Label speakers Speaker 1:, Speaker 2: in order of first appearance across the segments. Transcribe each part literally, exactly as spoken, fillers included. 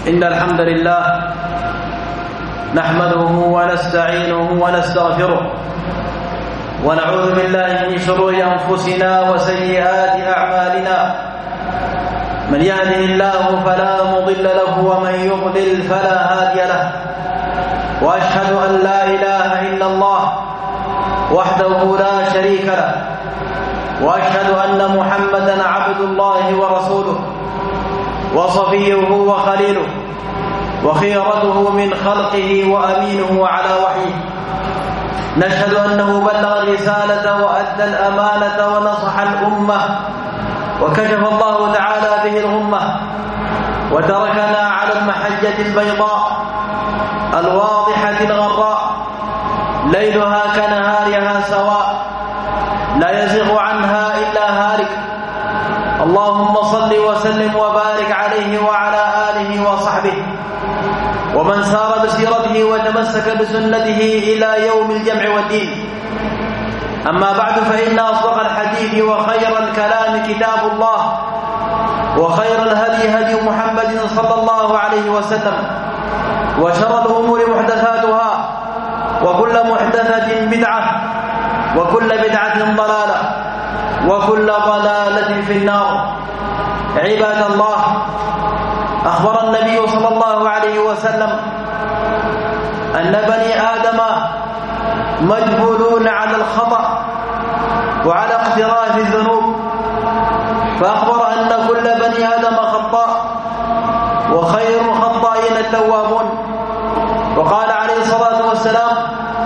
Speaker 1: إن الحمد لله نحمده ونستعينه ونستغفره ونعوذ بالله من شرور أنفسنا وسيئات أعمالنا. من يهده الله فلا مضل له ومن يضلل فلا هادي له، وأشهد أن لا إله إلا الله وحده لا شريك له، وأشهد أن محمدا عبد الله ورسوله وصفيه وخليله وخيرته من خلقه وأمينه على وحيه. نشهد أنه بلغ الرسالة وأدى الأمانة ونصح الأمة وكشف الله تعالى به الغمة، وتركنا على المحجة البيضاء الواضحة الغراء ليلها كنهارها سواء، لا يزيغ عنها إلا هالك. اللهم صل وسلم وبارك عليه وعلى آله وصحبه ومن سار بسيرته وتمسك بسنته إلى يوم الجمع والدين. أما بعد، فإن أصدق الحديث وخير الكلام كتاب الله، وخير الهدي هدي محمد صلى الله عليه وسلم، وشر الأمور محدثاتها، وكل محدثة بدعة، وكل بدعة ضلالة، وكل ضلالة في النار. عباد الله، أخبر النبي صلى الله عليه وسلم أن بني آدم مجبولون على الخطأ وعلى اقتراف الذنوب، فأخبر أن كل بني آدم خطاء وخير الخطائين التوابون. وقال عليه الصلاة والسلام: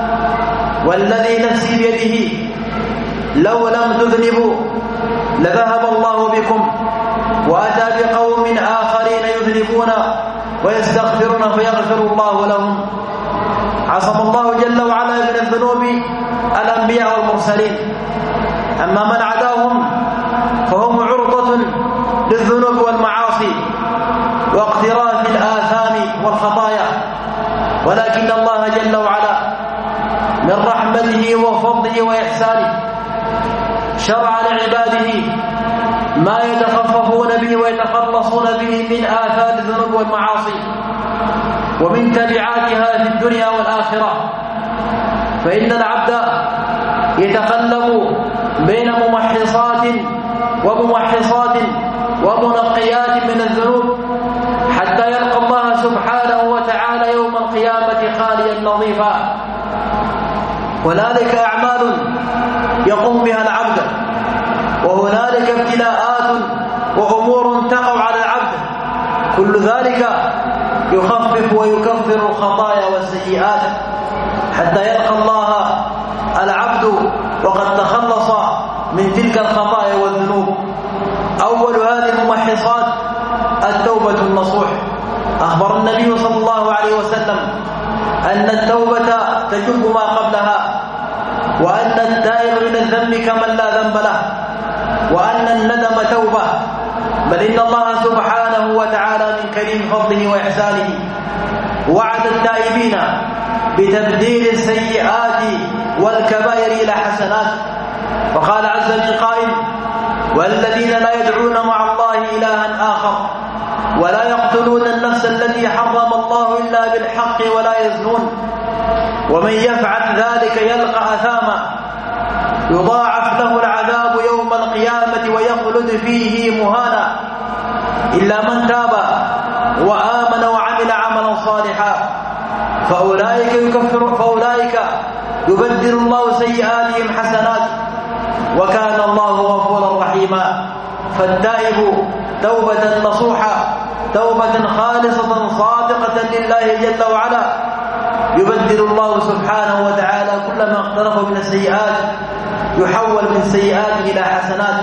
Speaker 1: والذي نفسي بيده لو لم تذنبوا لذهب الله بكم وأتى بقوم آخرين يذنبون ويستغفرون فيغفر الله لهم. عصم الله جل وعلا من الذنوب الأنبياء والمرسلين، أما من عداهم فهم عرضة للذنوب والمعاصي واقتراف الآثام والخطايا. ولكن الله جل وعلا من رحمته وفضله وإحسانه شرع لعباده ما يتخففون به ويتخلصون به من آثار الذنوب والمعاصي ومن تبعاتها في الدنيا والآخرة. فإن العبد يتقلب بين ممحصات وممحصات ومنقيات من الذنوب حتى يلقى الله سبحانه وتعالى يوم القيامة خاليا نظيفا. هنالك أعمال يقوم بها العبد، وهنالك ابتلاءات وأمور تقع على العبد، كل ذلك يخفف ويكفر الخطايا والسيئات حتى يلقى الله العبد وقد تخلص من تلك الخطايا والذنوب. أول هذه الممحصات التوبة النصوح. أخبر النبي صلى الله عليه وسلم أن التوبة تجب ما قبلها، وأن التائب من الذنب كمن لا ذنب له، وأن الندم توبة. بل إن الله سبحانه وتعالى من كريم فضله وإحسانه وعد التائبين بتبديل السيئات والكبائر إلى حسنات، فقال عز من قائل: والذين لا يدعون مع الله إلها آخر ولا يقتلون النفس التي حرم الله إلا بالحق ولا يزنون ومن يفعل ذلك يلقى أثاما يضاعف له العذاب يوم القيامة ويخلد فيه مهانا إلا من تاب وآمن وعمل عملا صالحا فأولئك يكفر فأولئك يبدل الله سيئاتهم حسنات وكان الله غفورا رحيما. فالتائب توبة نصوحة، توبة خالصة صادقة لله جل وعلا، يبدل الله سبحانه وتعالى كل ما اقترف من السيئات، يحول من سيئات إلى حسنات،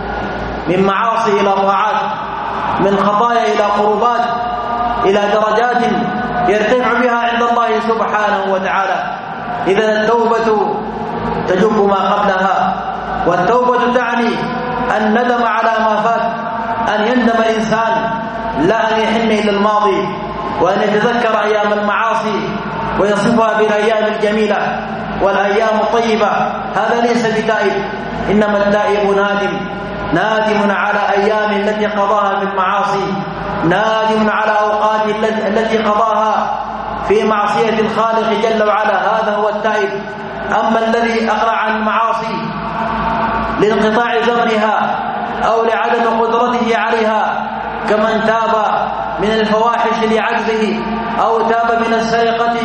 Speaker 1: من معاصي إلى طاعات، من خطايا إلى قربات، إلى درجات يرتفع بها عند الله سبحانه وتعالى. إذن التوبة تجب ما قبلها، والتوبة تعني الندم على ما فات، أن يندم الإنسان لا أن يحن إلى الماضي وأن يتذكر أيام المعاصي ويصفها بالأيام الجميلة والأيام الطيبة. هذا ليس بتائب، إنما التائب نادم، نادم على أيام التي قضاها في المعاصي نادم على أوقاته التي قضاها في معصية الخالق جل وعلا، هذا هو التائب. أما الذي أقلع عن المعاصي لانقطاع زمنها أو لعدم قدرته عليها، كمن تاب من الفواحش لعجزه، أو تاب من السرقة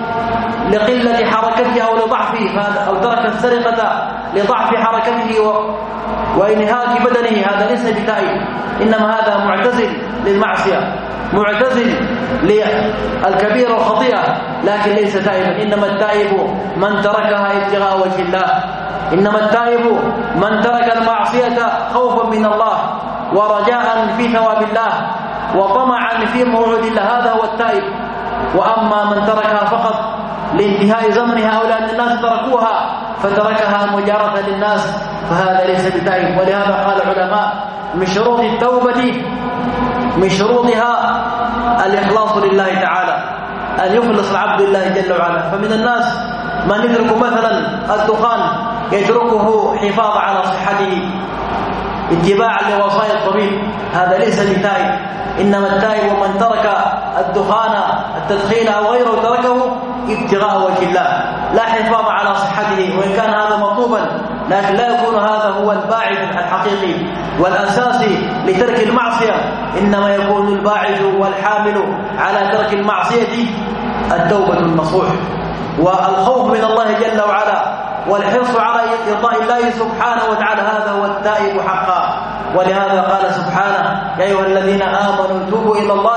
Speaker 1: لقلة حركته أو لضعفه، أو ترك السرقة لضعف حركته وإنهاك بدنه، هذا ليس بتائب، إنما هذا معتزل للمعصية، معتزل للكبيرة والخطيئة، لكن ليس تائبا. إنما التائب من تركها ابتغاء وجه الله، إنما التائب من ترك المعصية خوفا من الله ورجاء في ثواب الله وطمعا في موعود الله، هذا هو التائب. وأما من تركها فقط لانتهاء زمنها أو لأن الناس تركوها فتركها مجارة للناس، فهذا ليس بتائب. ولهذا قال العلماء من شروط التوبة، من شروطها الإخلاص لله تعالى، أن يخلص العبد لله جل وعلا. فمن الناس من يترك مثلا الدخان يتركه حفاظا على صحته اتباعا لوصايا الطبيب، هذا ليس بتائب. إنما التائب من ترك الدخان التدخين أو غيره تركه ابتغاء وجه الله، لا حفاظ على صحته، وإن كان هذا مطلوبا، لكن لا يكون هذا هو الباعث الحقيقي والأساسي لترك المعصية. إنما يكون الباعث والحامل على ترك المعصية التوبة النصوح والخوف من الله جل وعلا والحرص على إرضاء الله سبحانه وتعالى، هذا هو التائب حقا. ولهذا قال سبحانه: يا أيها الذين آمنوا توبوا إلى الله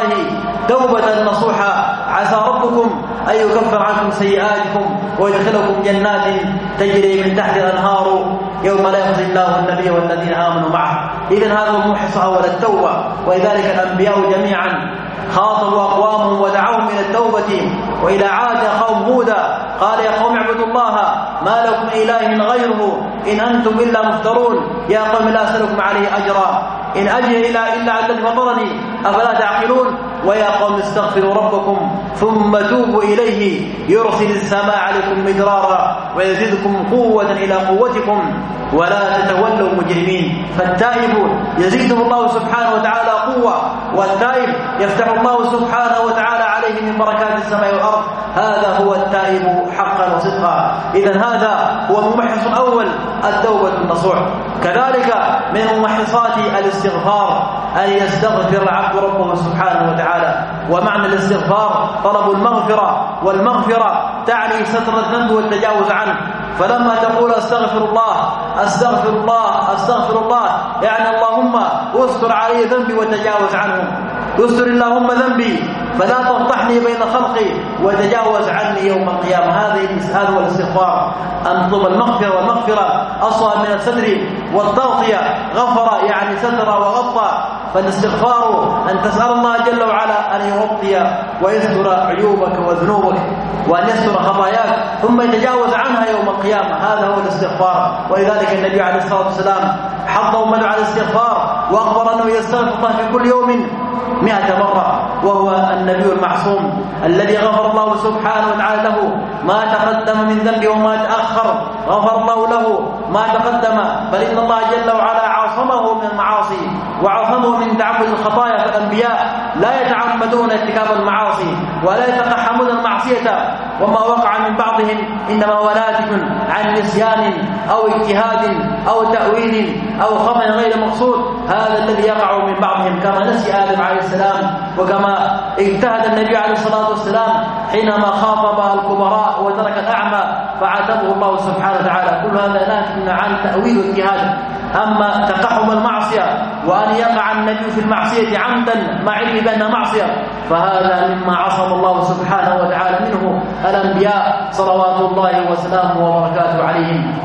Speaker 1: توبة نصوحا عسى ربكم أن يكفر عنكم سيئاتكم ويدخلكم جنات تجري من تحت الأنهار يوم لا يخزي الله النبي والذين آمنوا معه. إذن هذا هو المحص أول التوبة. ولذلك الأنبياء جميعا خاطبوا أقوامهم ودعوهم إلى التوبة. وإلى عاد قوم هودا قال: يا قوم اعبدوا الله ما لكم إله غيره إن أنتم إلا مفترون، يا قوم لا أسألكم عليه أجرا إن أجري إلا إلا على الذي فطرني أفلا تعقلون. ويا قوم استغفروا ربكم ثم توبوا إليه يرسل السماء عليكم مدرارا ويزيدكم قوة إلى قوتكم ولا تتولوا مجرمين. فالتائب يزيده الله سبحانه وتعالى قوة، والتائب يفتح الله سبحانه وتعالى عليه من بركات السماء والأرض، هذا هو التائب حقا وصدقا. إذن هذا هو الممحص الأول، التوبة النصوح. كذلك من ممحصات الاستغفار أن يستغفر العبد ربه سبحانه وتعالى. ومعنى الاستغفار طلب المغفرة، والمغفرة تعني ستر الذنب والتجاوز عنه. فلما تقول استغفر الله استغفر الله استغفر الله، يعني اللهم استر علي ذنبي وتجاوز عنه، استر اللهم ذنبي فلا تفضحني بين خلقي وتجاوز عني يوم القيامة. هذا هو الاستغفار، أن تطلب المغفرة، والمغفرة أصلا من الستر والتغطية، غفر يعني ستر وغطى. فالاستغفار أن تسأل الله جل وعلا أن يغطي ويستر عيوبك وذنوبك وأن يستر خطاياك ثم يتجاوز عنها يوم القيامة، هذا هو الاستغفار. ولذلك النبي عليه الصلاة والسلام حض أمته على الاستغفار وأخبر أنه يستغفر الله في كل يوم مئة مرة، وهو النبي المعصوم الذي غفر الله سبحانه وتعالى له ما تقدم من ذنبه وما تأخر، غفر الله له ما تقدم، بل إن الله جل وعلا عصمه من المعاصي وعصمه من تعبد الخطايا. فالأنبياء لا يتعمدون ارتكاب المعاصي ولا يتقحمون المعصية، وما وقع من بعضهم إنما هو ناتج عن نسيان أو اجتهاد أو تأويل أو خطأ غير مقصود، هذا الذي يقع من بعضهم، كما نسي آدم عليه السلام، وكما اجتهد النبي عليه الصلاة والسلام حينما خاطب الكبراء وترك الأعمى فعاتبه الله سبحانه وتعالى. كل هذا ناتج عن تأويل واجتهاد. أما تقحم المعصية وأن يقع النبي في المعصية عمدا مع علمه بأنها معصية، فهذا مما عصم الله سبحانه وتعالى منه الأنبياء صلوات الله وسلامه وبركاته عليهم.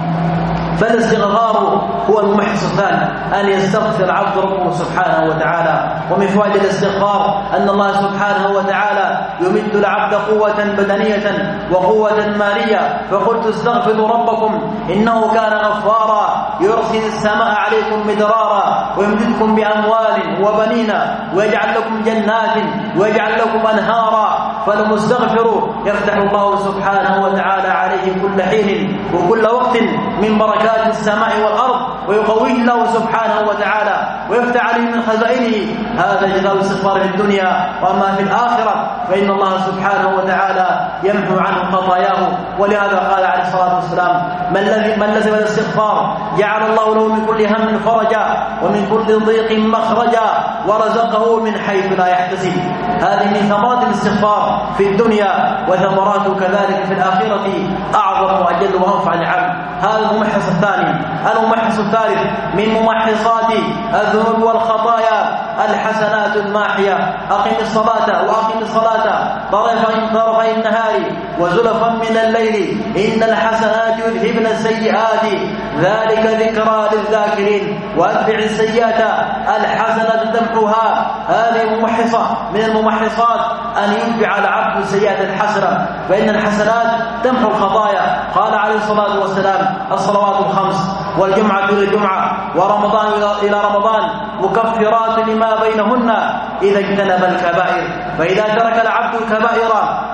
Speaker 1: فالاستغفار هو الممحص الثاني، أن يستغفر العبد ربه سبحانه وتعالى. ومن فوائد الاستغفار أن الله سبحانه وتعالى يمد العبد قوة بدنية وقوة مالية. فقلت استغفروا ربكم إنه كان غفارا يرسل السماء عليكم مدرارا ويمددكم بأموال وبنين ويجعل لكم جنات ويجعل لكم أنهارا. فالمستغفر يفتح الله سبحانه وتعالى عليه كل حين وكل وقت من بركات السماء والأرض، ويقويه الله سبحانه وتعالى ويفتح عليه من خزائنه. هذا جزاء الاستغفار في الدنيا. وأما في الآخرة فإن الله سبحانه وتعالى يمحو عنه خطاياه. ولهذا قال عليه الصلاة والسلام: من الذي من لزم الاستغفار جعل الله له من كل هم فرجا ومن كل ضيق مخرجا ورزقه من حيث لا يحتسب. هذه من ثمرات الاستغفار في الدنيا، وثمراته كذلك في الآخرة أعظم وأجل وأنفع للعبد. هذا الممحص الثاني. الممحص الثالث من ممحصات الذنوب والخطايا الحسنات الماحية. أقم الصلاة وأقم الصلاة طرفي طرفي النهار وزلفا من الليل إن الحسنات يذهبن السيئات ذلك ذكرى للذاكرين وأتبع السيئات الحسنة تمحوها. هذه ممحصة من الممحصات أن يتبع العبد السيئات الحسنة، فإن الحسنات تمحو الخطايا. قال عليه الصلاة والسلام: الصلوات الخمس والجمعة إلى الجمعة ورمضان إلى رمضان مكفرات لما بينهن إذا اجتنب الكبائر. فإذا ترك العبد الكبائر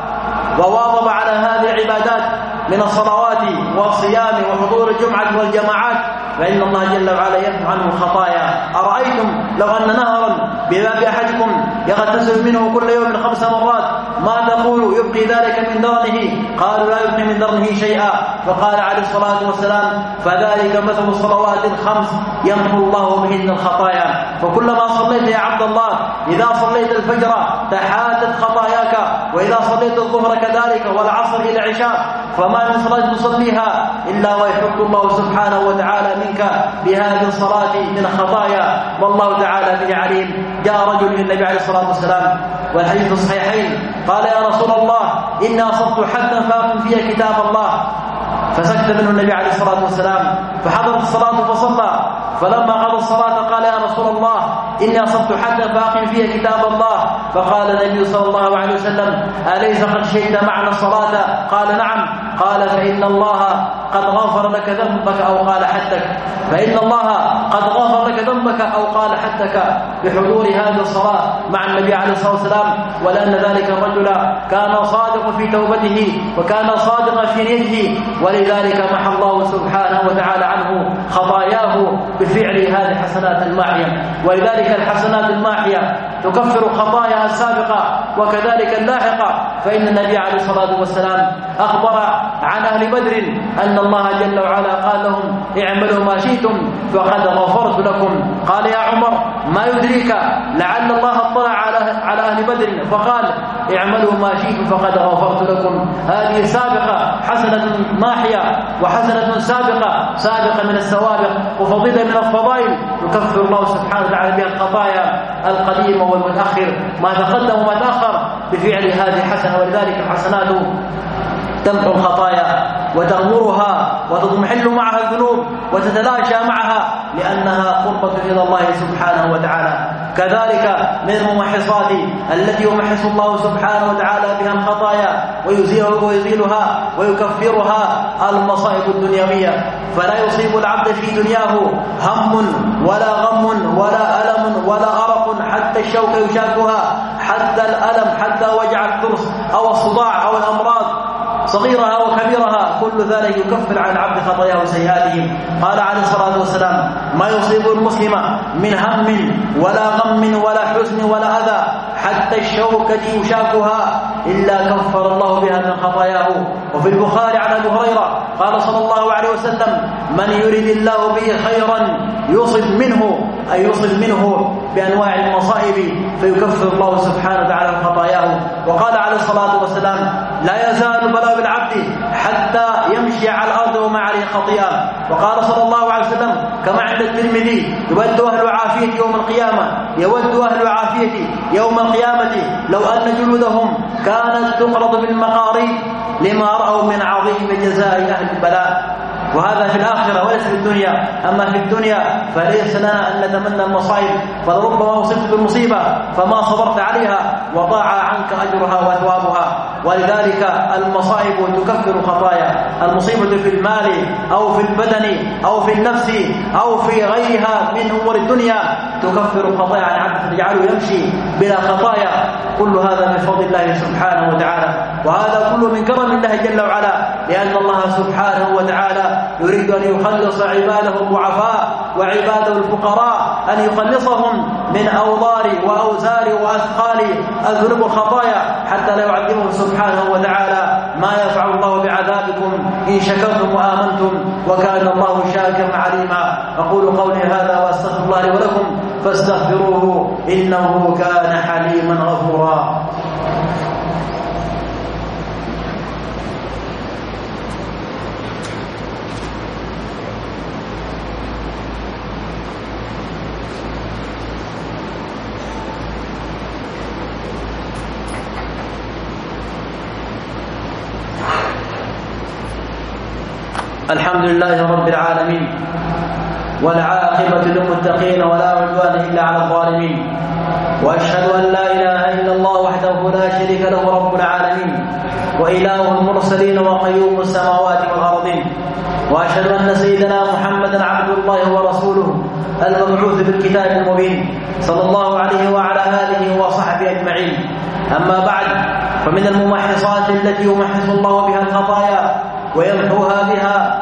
Speaker 1: وواظب على هذه العبادات من الصلوات والصيام وحضور الجمعة والجماعات فإن الله جل وعلا يمحو عنه الخطايا. أرأيتم لو أن نهرا بباب أحدكم يغتسل منه كل يوم خمس مرات ما تقول يبقي ذلك من درنه؟ قالوا: لا يبقي من درنه شيئا. فقال عليه الصلاة والسلام: فذلك مثل الصلوات الخمس يمحو الله بهن الخطايا. فكلما صليت يا عبد الله إذا صليت الفجر تحاتت خطاياك، وإذا صليت الظهر كذلك والعصر إلى العشاء، فما من صلاة تصليها إلا ويحط الله سبحانه وتعالى منك بهذه الصلاة من الخطايا، والله تعالى به عليم. جاء رجل للنبي عليه الصلاة والسلام والحديث الصحيحين قال: يا رسول الله إني أصبت حدا فأقم فيها كتاب الله. فسكت منه النبي عليه الصلاة والسلام فحضرت الصلاة فصلى. فلما قضى الصلاة قال: يا رسول الله إني أصبت حدا فأقم فيها كتاب الله. فقال النبي صلى الله عليه وسلم: أليس قد شهدت معنا الصلاة؟ قال: نعم. قال: فإن الله قد غفر لك ذنبك أو قال حدك فإن الله قد غفر لك ذنبك أو قال حدك بحضور هذه الصلاة مع النبي عليه الصلاة والسلام. ولأن ذلك الرجل كان صادق في توبته وكان صادقا في نيته، ولذلك محى الله سبحانه وتعالى عنه خطاياه بفعل هذه الحسنات الماحية. ولذلك الحسنات الماحية تكفر خطاياها السابقة وكذلك اللاحقة. فإن النبي عليه الصلاة والسلام أخبر عن أهل بدر أن الله جل وعلا قال لهم: اعملوا ما شئتم فقد غفرت لكم. قال: يا عمر ما يدريك لعل الله اطلع على على أهل بدر فقال: اعملوا ما شئتم فقد غفرت لكم. هذه سابقة حسنة ماحية وحسنة سابقة سابقة من السوابق وفضيلة من الفضائل يكفر الله سبحانه وتعالى بها الخطايا القديمة والمتأخر ما تقدم وما تأخر بفعل هذه الحسنة. ولذلك الحسنات تمحو الخطايا وتغمرها وتضمحل معها الذنوب وتتلاشى معها لأنها قربة إلى الله سبحانه وتعالى. كذلك من الممحصات التي يمحص الله سبحانه وتعالى بها الخطايا ويزيلها ويكفرها المصائب الدنيوية. فلا يصيب العبد في دنياه هم ولا غم ولا ألم ولا أرق حتى الشوك يشاكها، حتى الألم، حتى وجع الضرس أو الصداع أو الأمراض صغيرها وكبيرها، كل ذلك يكفر عن العبد خطاياه وسيئاته. قال عليه الصلاة والسلام: ما يصيب المسلم من هم ولا غم ولا حزن ولا أذى حتى الشوكة يشاكها إلا كفر الله بها من خطاياه. وفي البخاري عن أبي هريرة قال صلى الله عليه وسلم: من يريد الله به خيرا يصب منه أي يصب منه بأنواع المصائب فيكفر الله سبحانه وتعالى خطاياه. وقال عليه الصلاة والسلام: لا يزال بلاء بالعبد حتى يمشي على الأرض وما عليه خطيئة. وقال صلى الله عليه وسلم كما عند الترمذي: يود أهل عافية يوم القيامة يود أهل عافية يوم القيامة لو أن جلودهم كانت تقرض بالمقاريض لما رأوا من عظيم جزاء أهل البلاء. وهذا في الآخرة وليس في الدنيا. أما في الدنيا فليس لنا أن نتمنى المصائب، فلربما أصبت بالمصيبة فما صبرت عليها وضاع عنك أجرها وثوابها. ولذلك المصائب تكفر خطايا. المصيبة في المال أو في البدن أو في النفس أو في غيرها من أمور الدنيا تكفر خطايا عن عبد تجعله يمشي بلا خطايا. كل هذا من فضل الله سبحانه وتعالى، وهذا كله من كرم الله جل وعلا، لأن الله سبحانه وتعالى يريد أن يخلص عباده الضعفاء وعباده الفقراء أن يخلصهم من أوضار وأوزار وأثقال الذنوب والخطايا حتى لا يعذبهم سبحانه وتعالى ما يفعل الله بعذابكم إن شكرتم وآمنتم وكان الله شاكرا عليما. أقول قولي هذا وأستغفر الله لي ولكم فاستغفروه إنه كان حليما غفورا. الحمد لله رب العالمين والعاقبة للمتقين ولا عدوان إلا على الظالمين، وأشهد أن لا إله إلا الله وحده لا شريك له رب العالمين وإله المرسلين وقيوم السماوات والأرضين، وأشهد أن سيدنا محمدا عبد الله ورسوله المبعوث بالكتاب المبين صلى الله عليه وعلى آله وصحبه أجمعين. أما بعد، فمن الممحصات التي يمحص الله بها الخطايا ويمحوها بها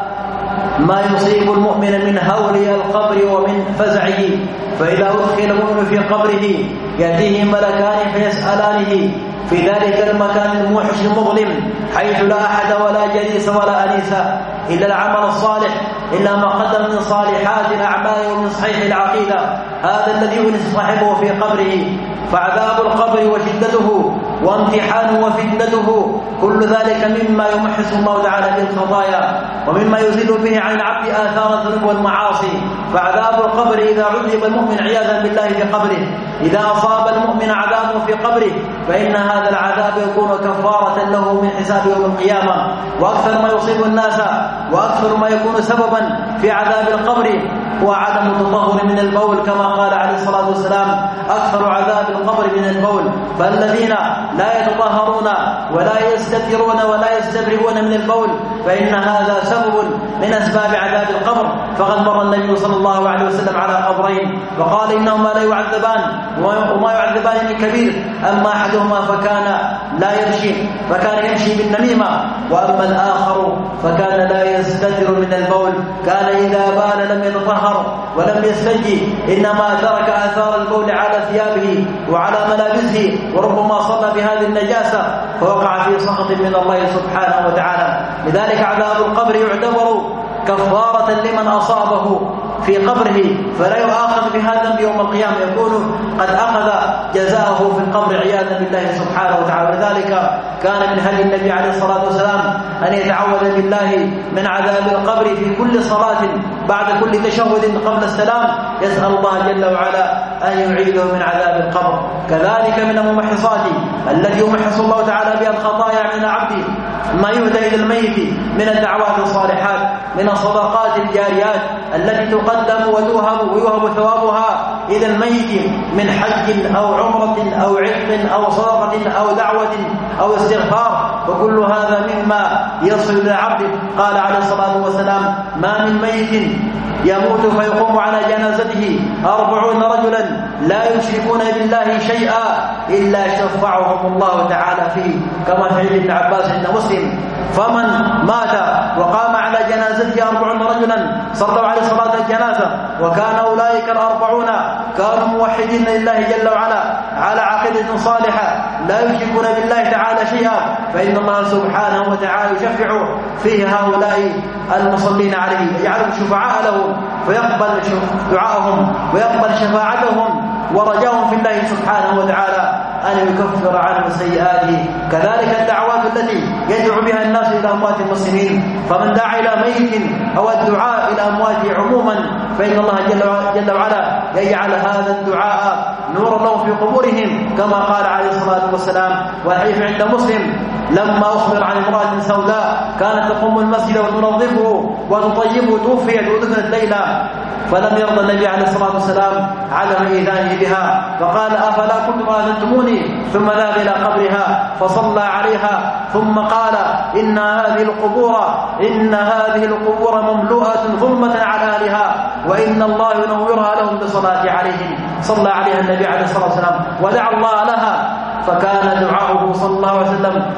Speaker 1: ما يصيب المؤمن من هول القبر ومن فزعه، فإذا أدخل المؤمن في قبره يأتيه ملكان فيسألانه في ذلك المكان الموحش المظلم حيث لا أحد ولا جليس ولا أنيس إلا العمل الصالح، إلا ما قدم من صالحات الأعمال ومن صحيح العقيدة، هذا الذي يونس صاحبه في قبره. فعذاب القبر وشدته وامتحانه وفتنته كل ذلك مما يمحص الله تعالى بالخطايا ومما يزيل به عن العبد آثار الذنوب والمعاصي. فعذاب القبر إذا عذب المؤمن عياذا بالله في قبره، إذا أصاب المؤمن عذاب في قبره فإن هذا العذاب يكون كفارة له من حساب يوم القيامة. وأكثر ما يصيب الناس وأكثر ما يكون سببا في عذاب القبر هو عدم التطهر من البول، كما قال عليه الصلاة والسلام: أكثر عذاب القبر من البول. فالذين لا يتطهرون ولا يستترون ولا يستبرئون من البول فإن هذا سبب من أسباب عذاب القبر. فقد مر النبي صلى الله عليه وسلم على قبرين فقال إنهما لا يعذبان وما يعذبان من كبير، أما أحدهما فكان لا يمشي فكان يمشي بالنميمة، وأما الآخر فكان لا يستتر من البول، كان إذا بال لم يتطهر ولم يستنجي، إنما ترك آثار البول على ثيابه وعلى ملابسه، وربما صلى بهذه النجاسة فوقع في سخط من الله سبحانه وتعالى. لذلك عذاب القبر يعتبر كفارة لمن أصابه في قبره فلا يؤاخذ بهذا يوم القيامة، يكون قد أخذ جزاءه في القبر عياذا بالله سبحانه وتعالى. لذلك كان من هدي النبي عليه الصلاة والسلام أن يتعوذ بالله من عذاب القبر في كل صلاة بعد كل تشهد قبل السلام، يسأل الله جل وعلا أن يعيده من عذاب القبر. كذلك من الممحصات التي يمحص الله تعالى بها الخطايا من عبده ما يهدى إلى الميت من الدعوات الصالحات، من الصدقات الجاريات التي تقدم وتوهب ويوهب ثوابها إلى الميت من حج أو عمرة أو عتق أو صدقة أو دعوة أو استغفار، وكل هذا مما يصل إلى عبده. قال عليه الصلاة والسلام: ما من ميت يموت فيقوم على جنازته أربعون رجلا لا يشركون بالله شيئا إلا شفعهم الله تعالى فيه، كما في حديث ابن عباس عند مسلم: فمن مات وقام على جنازته أربعون رجلا صلوا عليه صلاة الجنازة وكان أولئك الأربعون كانوا موحدين لله جل وعلا على عقيدة صالحة لا يشركون بالله تعالى شيئا، فإن الله سبحانه وتعالى يشفع فيه هؤلاء المصلين عليه، يجعلهم شفعاء له فيقبل دعاءهم ويقبل شفاعتهم ورجاهم في الله سبحانه وتعالى أن يكفر عنهم سيئاته. كذلك الدعوات التي يدعو بها الناس إلى أموات المسلمين، فمن دعا إلى ميت أو الدعاء إلى أمواته عموما فإن الله جل وعلا يجعل هذا الدعاء نورا لهم في قبورهم، كما قال عليه الصلاة والسلام والحديث عند مسلم: لما أخبر عن امرأة سوداء كانت تقوم المسجد وتنظفه وتطيبه توفيت ودفنت ليلة، فلم يرضى النبي عليه الصلاة والسلام عدم إيذانه بها، فقال: أفلا كنتم آذنتموني؟ ثم ذهب إلى قبرها فصلى عليها ثم قال: إن هذه القبور إن هذه القبور مملوءة ظلمة على أهلها وإن الله ينورها لهم بالصلاة عليهم. صلى عليها النبي عليه الصلاة والسلام ودعا الله لها، فكان دعاؤه صلى الله عليه وسلم نورا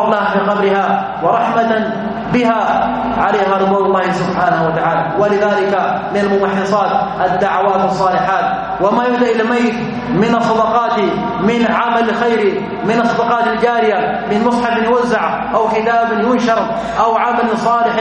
Speaker 1: لها في قبرها ورحمة بها عليها رضوان الله سبحانه وتعالى. ولذلك من الممحصات الدعوات الصالحات وما يهدى إلى الميت من الصدقات، من عمل خير، من الصدقات الجارية، من مصحف يوزع أو كتاب ينشر أو عمل صالح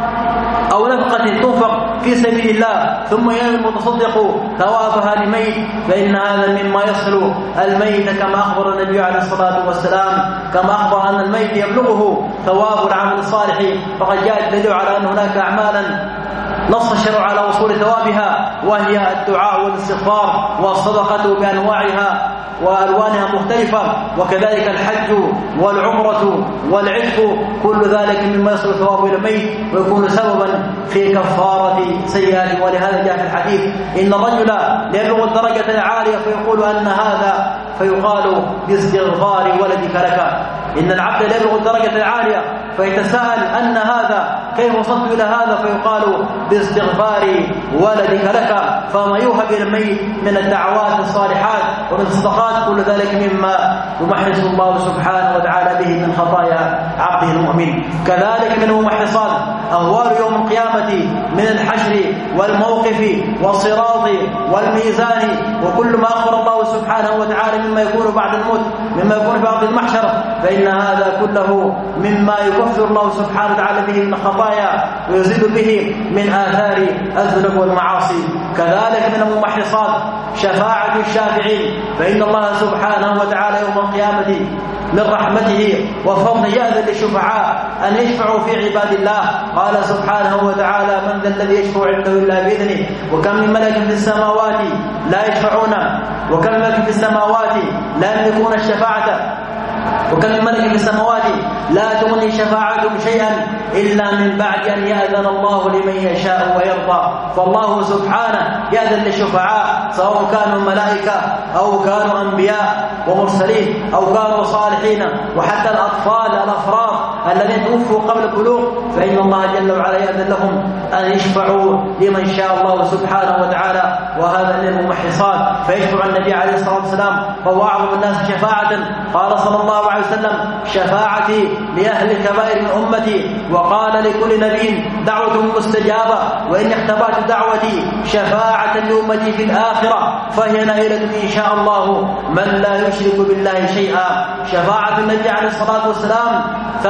Speaker 1: أو نفقة تنفق في سبيل الله ثم ينال المتصدق ثوابها لميت، فإن هذا مما يصل الميت كما أخبر النبي عليه الصلاة والسلام، كما أخبر أن الميت يبلغه ثواب العمل الصالح. فقد جاء الدليل على أن هناك أعمالا نص الشرع على وصول ثوابها، وهي الدعاء والاستغفار والصدقة بأنواعها وألوانها مختلفة، وكذلك الحج والعمرة والعتق، كل ذلك مما يصل ثوابه إلى الميت ويكون سببا في كفارة سيئاته. ولهذا جاء في الحديث إن الرجل ليبلغ الدرجة العالية فيقول أن هذا فيقال باستغفار ولدك لك. إن العبد ليبلغ الدرجة العالية فيتساءل أن هذا كيف وصلت إلى هذا فيقال باستغفار ولدك لك. فما يوهب إلى الميت من الدعوات الصالحات ومن الصدقات كل ذلك مما يمحص الله سبحانه وتعالى به من خطايا عبده المؤمن. كذلك من الممحصات أهوال يوم القيامة من الحشر والموقف والصراط والميزان وكل ما أخبر الله سبحانه وتعالى مما يكون بعد الموت، مما يكون بعد المحشر، فإن هذا كله مما يكفر الله سبحانه وتعالى به من خطايا ويزيد به من آثار الذنوب والمعاصي. كذلك من الممحصات شفاعة الشافعين، فإن الله سبحانه وتعالى يوم القيامة من رحمته وفضله يأذن للشفعاء أن يشفعوا في عباد الله. قال سبحانه وتعالى من ذا الذي يشفع عنده إلا بإذنه وكم من ملك في السماوات لا يشفعون وكم من ملك في السماوات لا يملكون الشفاعة وكم من ملك في السماوات لا تغني شفاعتهم شيئا إلا من بعد أن يأذن الله لمن يشاء ويرضى. فالله سبحانه يأذن للشفعاء سواء كانوا ملائكة أو كانوا أنبياء ومرسلين أو كانوا صالحين، وحتى الأطفال الأفراد الذين توفوا قبل البلوغ فإن الله جل وعلا يأذن لهم أن يشفعوا لمن شاء الله سبحانه وتعالى. وهذا من الممحصات. فيشفع النبي عليه الصلاة والسلام فهو أعظم الناس شفاعة. قال صلى الله عليه وسلم شفاعتي لأهل الكبائر من أمتي، وقال لكل نبي دعوة مستجابة، وإن اختبأت دعوتي شفاعة لأمتي في الآخرة فهي نائلة إن شاء الله من لا يشرك بالله شيئا. شفاعة النبي عليه الصلاة والسلام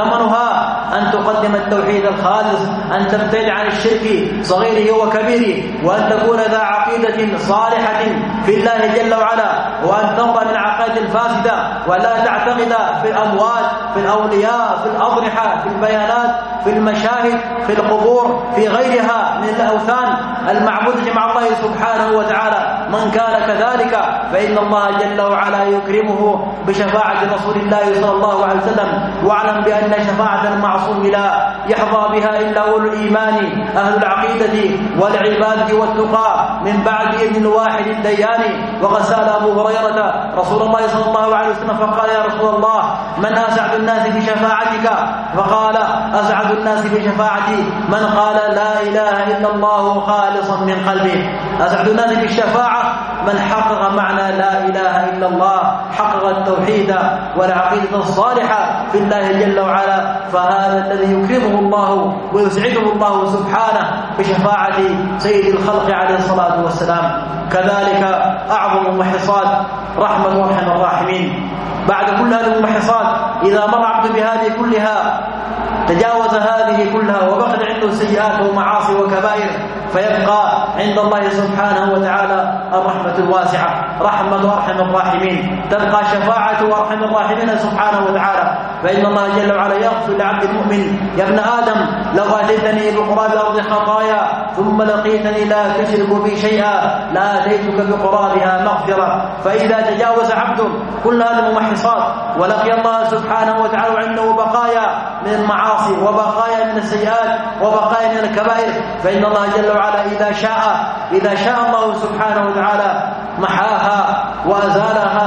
Speaker 1: ثمنها أن تقدم التوحيد الخالص، أن تبتعد عن الشرك صغيره وكبيره، وأن تكون ذا عقيدة صالحة في الله جل وعلا، وأن تنظر من العقائد الفاسدة ولا تعتقد في الأموات، في الأولياء، في الأضرحة، في البيانات، في المشاهد، في القبور، في غيرها من الأوثان المعبودة مع الله سبحانه وتعالى. من كان كذلك فإن الله جل وعلا يكرمه بشفاعة رسول الله صلى الله عليه وسلم. واعلم بأن شفاعة المعصوم لا يحظى بها إلا أولو الإيمان أهل العقيدة والعبادة والتقى من بعد إذن واحد الديان. وقد سأل أبو هريرة رسول الله صلى الله عليه وسلم فقال يا رسول الله من أسعد الناس بشفاعتك؟ فقال أسعد الناس بشفاعتي من قال لا إله إلا الله خالصا من قلبه. أسعد الناس بالشفاعة من حقق معنى لا إله إلا الله، حقق التوحيد والعقيدة الصالحة في الله جل وعلا، فهذا الذي يكرمه الله ويسعده الله سبحانه بشفاعة سيد الخلق عليه الصلاة والسلام. كذلك أعظم الممحصات رحمة أرحم الراحمين. بعد كل هذه الممحصات إذا مر عبد بهذه كلها تجاوز هذه كلها وبقد عنده سيئات ومعاصي وكبائر، فيبقى عند الله سبحانه وتعالى الرحمة الواسعة رحمة أرحم الراحمين، تبقى شفاعة أرحم الراحمين سبحانه وتعالى. فإن الله جل وعلا يغفر لعبد المؤمن يا ابن آدم لو أتيتني بقراب الأرض خطايا ثم لقيتني لا تشرك بي شيئا لآتيتك بقرابها مغفرة. فإذا تجاوز عبد كل هذه الممحصات ولقي الله سبحانه وتعالى عنده بقايا من المعاصي وبقايا من السيئات وبقايا من الكبائر، فإن الله جل وعلا إذا شاء إذا شاء الله سبحانه وتعالى محاها وأزالها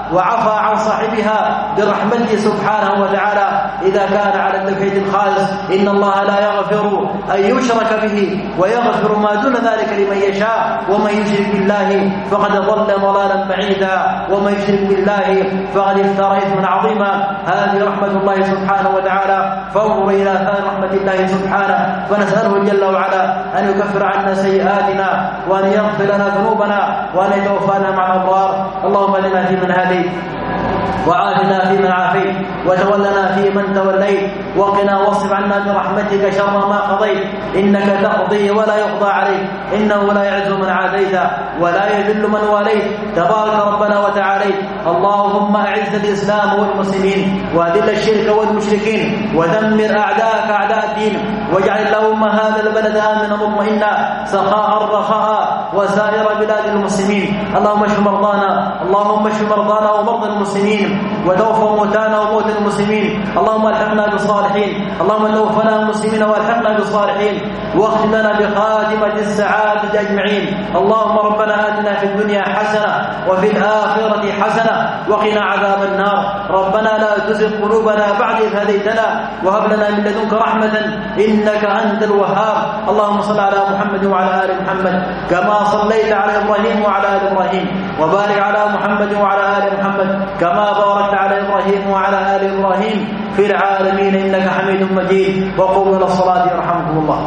Speaker 1: وعفى عن صاحبها برحمته سبحانه وتعالى إذا كان على التوحيد الخالص. إن الله لا يغفر أن يشرك به ويغفر ما دون ذلك لمن يشاء، ومن يشرك بالله فقد ضل ضلالا بعيدا، ومن يشرك بالله فقد افترى إثما عظيما. هذه رحمة الله سبحانه وتعالى، فانظر إلى ثان رحمة الله سبحانه، فنسأله جل وعلا أن يكفر عنا سيئاتنا وأن يغفر لنا ذنوبنا وأن يتوفانا مع الأبرار. اللهم اهدنا فيمن هديت، وعافنا فيمن عافيت، وتولنا فيمن توليت، وقنا واصرف عنا برحمتك شر ما قضيت، إنك تقضي ولا يقضى عليك، إنه لا يعز من عاديت ولا يذل من واليت، تبارك ربنا وتعاليت. اللهم أعز الإسلام والمسلمين، وأذل الشرك والمشركين، ودمر أعداءك أعداء الدين، واجعل اللهم هذا البلد آمنا مطمئنا سخاء رخاء وسائر بلاد المسلمين. اللهم اشف مرضانا، اللهم اشف مرضانا ومرضى المسلمين، وتوفى موتانا وموت المسلمين. اللهم الحقنا بالصالحين، اللهم توفنا مسلمين والحقنا بالصالحين، واختم لنا بخاتمة السعادة أجمعين. اللهم ربنا آتنا في الدنيا حسنة وفي الآخرة حسنة وقنا عذاب النار. ربنا لا تزغ قلوبنا بعد إذ هديتنا وهب لنا من لدنك رحمة إنك أنت الوهاب. اللهم صل على محمد وعلى آل محمد كما صليت على إبراهيم وعلى آل إبراهيم، وبارك على محمد وعلى آل محمد كما باركت على إبراهيم وعلى آل إبراهيم في العالمين إنك حميد مجيد. وقوموا إلى الصلاة يرحمكم الله.